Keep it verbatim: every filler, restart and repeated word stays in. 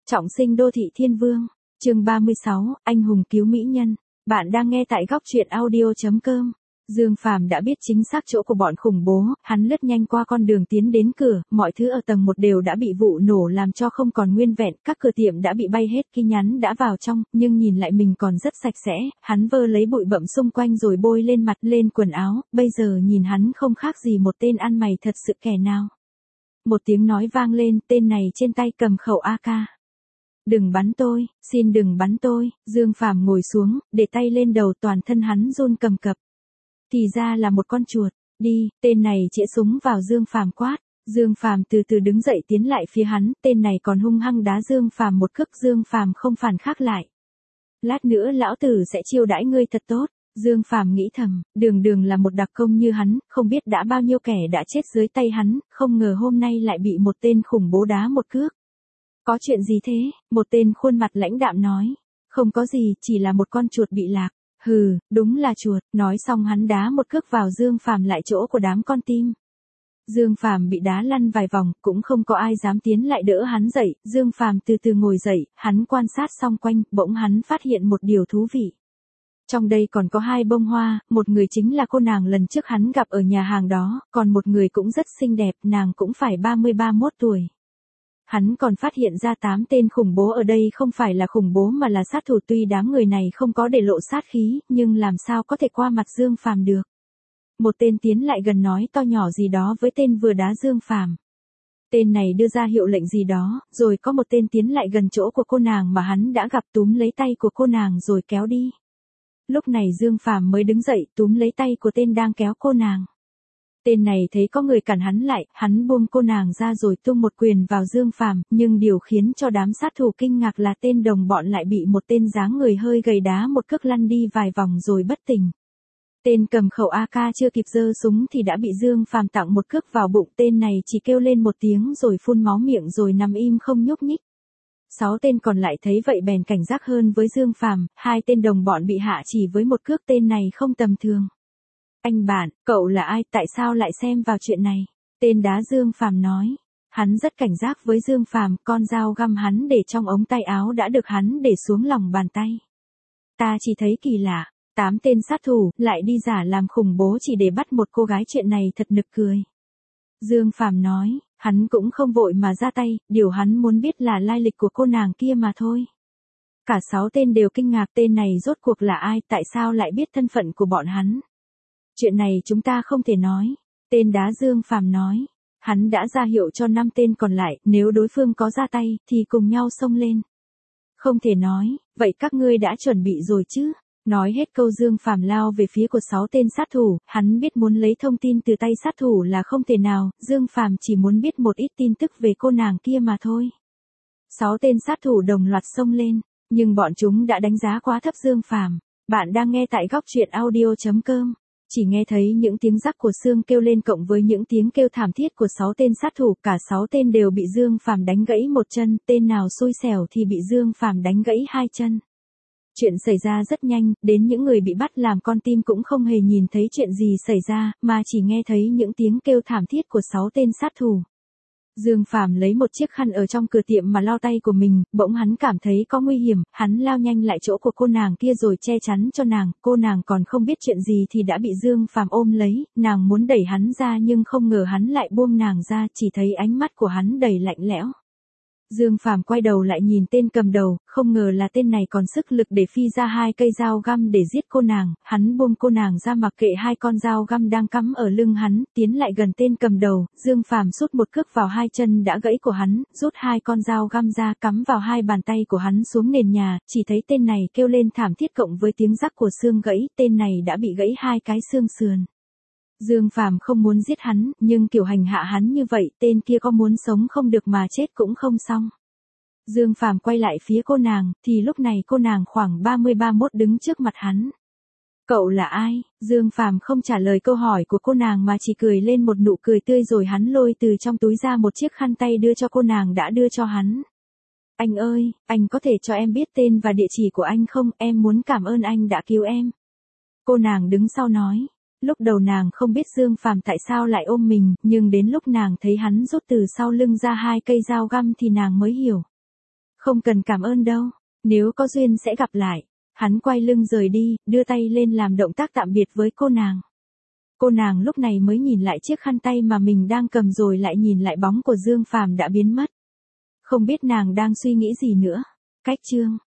Trọng sinh đô thị thiên vương, chương ba mươi sáu, anh hùng cứu mỹ nhân. Bạn đang nghe tại góc truyện audio chấm com. Dương Phàm đã biết chính xác chỗ của bọn khủng bố, hắn lướt nhanh qua con đường tiến đến cửa, mọi thứ ở tầng một đều đã bị vụ nổ làm cho không còn nguyên vẹn, các cửa tiệm đã bị bay hết, tin nhắn đã vào trong, nhưng nhìn lại mình còn rất sạch sẽ, hắn vơ lấy bụi bặm xung quanh rồi bôi lên mặt, lên quần áo, bây giờ nhìn hắn không khác gì một tên ăn mày thật sự kẻ nào. Một tiếng nói vang lên, tên này trên tay cầm khẩu a ca. Đừng bắn tôi, xin đừng bắn tôi. Dương Phàm ngồi xuống, để tay lên đầu, toàn thân hắn run cầm cập. Thì ra là một con chuột. Đi, tên này chĩa súng vào Dương Phàm quát. Dương Phàm từ từ đứng dậy tiến lại phía hắn, tên này còn hung hăng đá Dương Phàm một cước, Dương Phàm không phản kháng lại. Lát nữa lão tử sẽ chiêu đãi ngươi thật tốt. Dương Phàm nghĩ thầm, đường đường là một đặc công như hắn, không biết đã bao nhiêu kẻ đã chết dưới tay hắn, không ngờ hôm nay lại bị một tên khủng bố đá một cước. Có chuyện gì thế? Một tên khuôn mặt lãnh đạm nói. Không có gì, chỉ là một con chuột bị lạc. Hừ, đúng là chuột. Nói xong hắn đá một cước vào Dương Phàm lại chỗ của đám con tim. Dương Phàm bị đá lăn vài vòng, cũng không có ai dám tiến lại đỡ hắn dậy. Dương Phàm từ từ ngồi dậy, hắn quan sát xong quanh, bỗng hắn phát hiện một điều thú vị. Trong đây còn có hai bông hoa, một người chính là cô nàng lần trước hắn gặp ở nhà hàng đó, còn một người cũng rất xinh đẹp, nàng cũng phải ba mươi ba mốt tuổi. Hắn còn phát hiện ra tám tên khủng bố ở đây không phải là khủng bố mà là sát thủ, tuy đám người này không có để lộ sát khí, nhưng làm sao có thể qua mặt Dương Phàm được. Một tên tiến lại gần nói to nhỏ gì đó với tên vừa đá Dương Phàm. Tên này đưa ra hiệu lệnh gì đó, rồi có một tên tiến lại gần chỗ của cô nàng mà hắn đã gặp, túm lấy tay của cô nàng rồi kéo đi. Lúc này Dương Phàm mới đứng dậy, túm lấy tay của tên đang kéo cô nàng. Tên này thấy có người cản hắn lại, hắn buông cô nàng ra rồi tung một quyền vào Dương Phàm, nhưng điều khiến cho đám sát thủ kinh ngạc là tên đồng bọn lại bị một tên dáng người hơi gầy đá một cước lăn đi vài vòng rồi bất tỉnh. Tên cầm khẩu a ca chưa kịp giơ súng thì đã bị Dương Phàm tặng một cước vào bụng, tên này chỉ kêu lên một tiếng rồi phun máu miệng rồi nằm im không nhúc nhích. Sáu tên còn lại thấy vậy bèn cảnh giác hơn với Dương Phàm, hai tên đồng bọn bị hạ chỉ với một cước, tên này không tầm thường. Anh bạn, cậu là ai, tại sao lại xem vào chuyện này? Tên đá Dương Phàm nói. Hắn rất cảnh giác với Dương Phàm, con dao găm hắn để trong ống tay áo đã được hắn để xuống lòng bàn tay. Ta chỉ thấy kỳ lạ, tám tên sát thủ lại đi giả làm khủng bố chỉ để bắt một cô gái, chuyện này thật nực cười. Dương Phàm nói, hắn cũng không vội mà ra tay, điều hắn muốn biết là lai lịch của cô nàng kia mà thôi. Cả sáu tên đều kinh ngạc, tên này rốt cuộc là ai, tại sao lại biết thân phận của bọn hắn. Chuyện này chúng ta không thể nói. Tên đá Dương Phàm nói. Hắn đã ra hiệu cho năm tên còn lại, nếu đối phương có ra tay, thì cùng nhau xông lên. Không thể nói, vậy các ngươi đã chuẩn bị rồi chứ? Nói hết câu Dương Phàm lao về phía của sáu tên sát thủ, hắn biết muốn lấy thông tin từ tay sát thủ là không thể nào, Dương Phàm chỉ muốn biết một ít tin tức về cô nàng kia mà thôi. Sáu tên sát thủ đồng loạt xông lên, nhưng bọn chúng đã đánh giá quá thấp Dương Phàm. Bạn đang nghe tại góc truyện audio chấm com. Chỉ nghe thấy những tiếng rắc của xương kêu lên cộng với những tiếng kêu thảm thiết của sáu tên sát thủ, cả sáu tên đều bị Dương Phàm đánh gãy một chân, tên nào xui xẻo thì bị Dương Phàm đánh gãy hai chân. Chuyện xảy ra rất nhanh, đến những người bị bắt làm con tim cũng không hề nhìn thấy chuyện gì xảy ra, mà chỉ nghe thấy những tiếng kêu thảm thiết của sáu tên sát thủ. Dương Phàm lấy một chiếc khăn ở trong cửa tiệm mà lau tay của mình, bỗng hắn cảm thấy có nguy hiểm, hắn lao nhanh lại chỗ của cô nàng kia rồi che chắn cho nàng, cô nàng còn không biết chuyện gì thì đã bị Dương Phàm ôm lấy, nàng muốn đẩy hắn ra nhưng không ngờ hắn lại buông nàng ra, chỉ thấy ánh mắt của hắn đầy lạnh lẽo. Dương Phàm quay đầu lại nhìn tên cầm đầu, không ngờ là tên này còn sức lực để phi ra hai cây dao găm để giết cô nàng, hắn buông cô nàng ra mặc kệ hai con dao găm đang cắm ở lưng hắn, tiến lại gần tên cầm đầu, Dương Phàm sút một cước vào hai chân đã gãy của hắn, rút hai con dao găm ra cắm vào hai bàn tay của hắn xuống nền nhà, chỉ thấy tên này kêu lên thảm thiết cộng với tiếng rắc của xương gãy, tên này đã bị gãy hai cái xương sườn. Dương Phàm không muốn giết hắn, nhưng kiểu hành hạ hắn như vậy, tên kia có muốn sống không được mà chết cũng không xong. Dương Phàm quay lại phía cô nàng, thì lúc này cô nàng khoảng ba mươi ba mốt đứng trước mặt hắn. Cậu là ai? Dương Phàm không trả lời câu hỏi của cô nàng mà chỉ cười lên một nụ cười tươi rồi hắn lôi từ trong túi ra một chiếc khăn tay đưa cho cô nàng đã đưa cho hắn. Anh ơi, anh có thể cho em biết tên và địa chỉ của anh không? Em muốn cảm ơn anh đã cứu em. Cô nàng đứng sau nói. Lúc đầu nàng không biết Dương Phàm tại sao lại ôm mình, nhưng đến lúc nàng thấy hắn rút từ sau lưng ra hai cây dao găm thì nàng mới hiểu. Không cần cảm ơn đâu, nếu có duyên sẽ gặp lại. Hắn quay lưng rời đi, đưa tay lên làm động tác tạm biệt với cô nàng. Cô nàng lúc này mới nhìn lại chiếc khăn tay mà mình đang cầm rồi lại nhìn lại bóng của Dương Phàm đã biến mất. Không biết nàng đang suy nghĩ gì nữa. Cách chương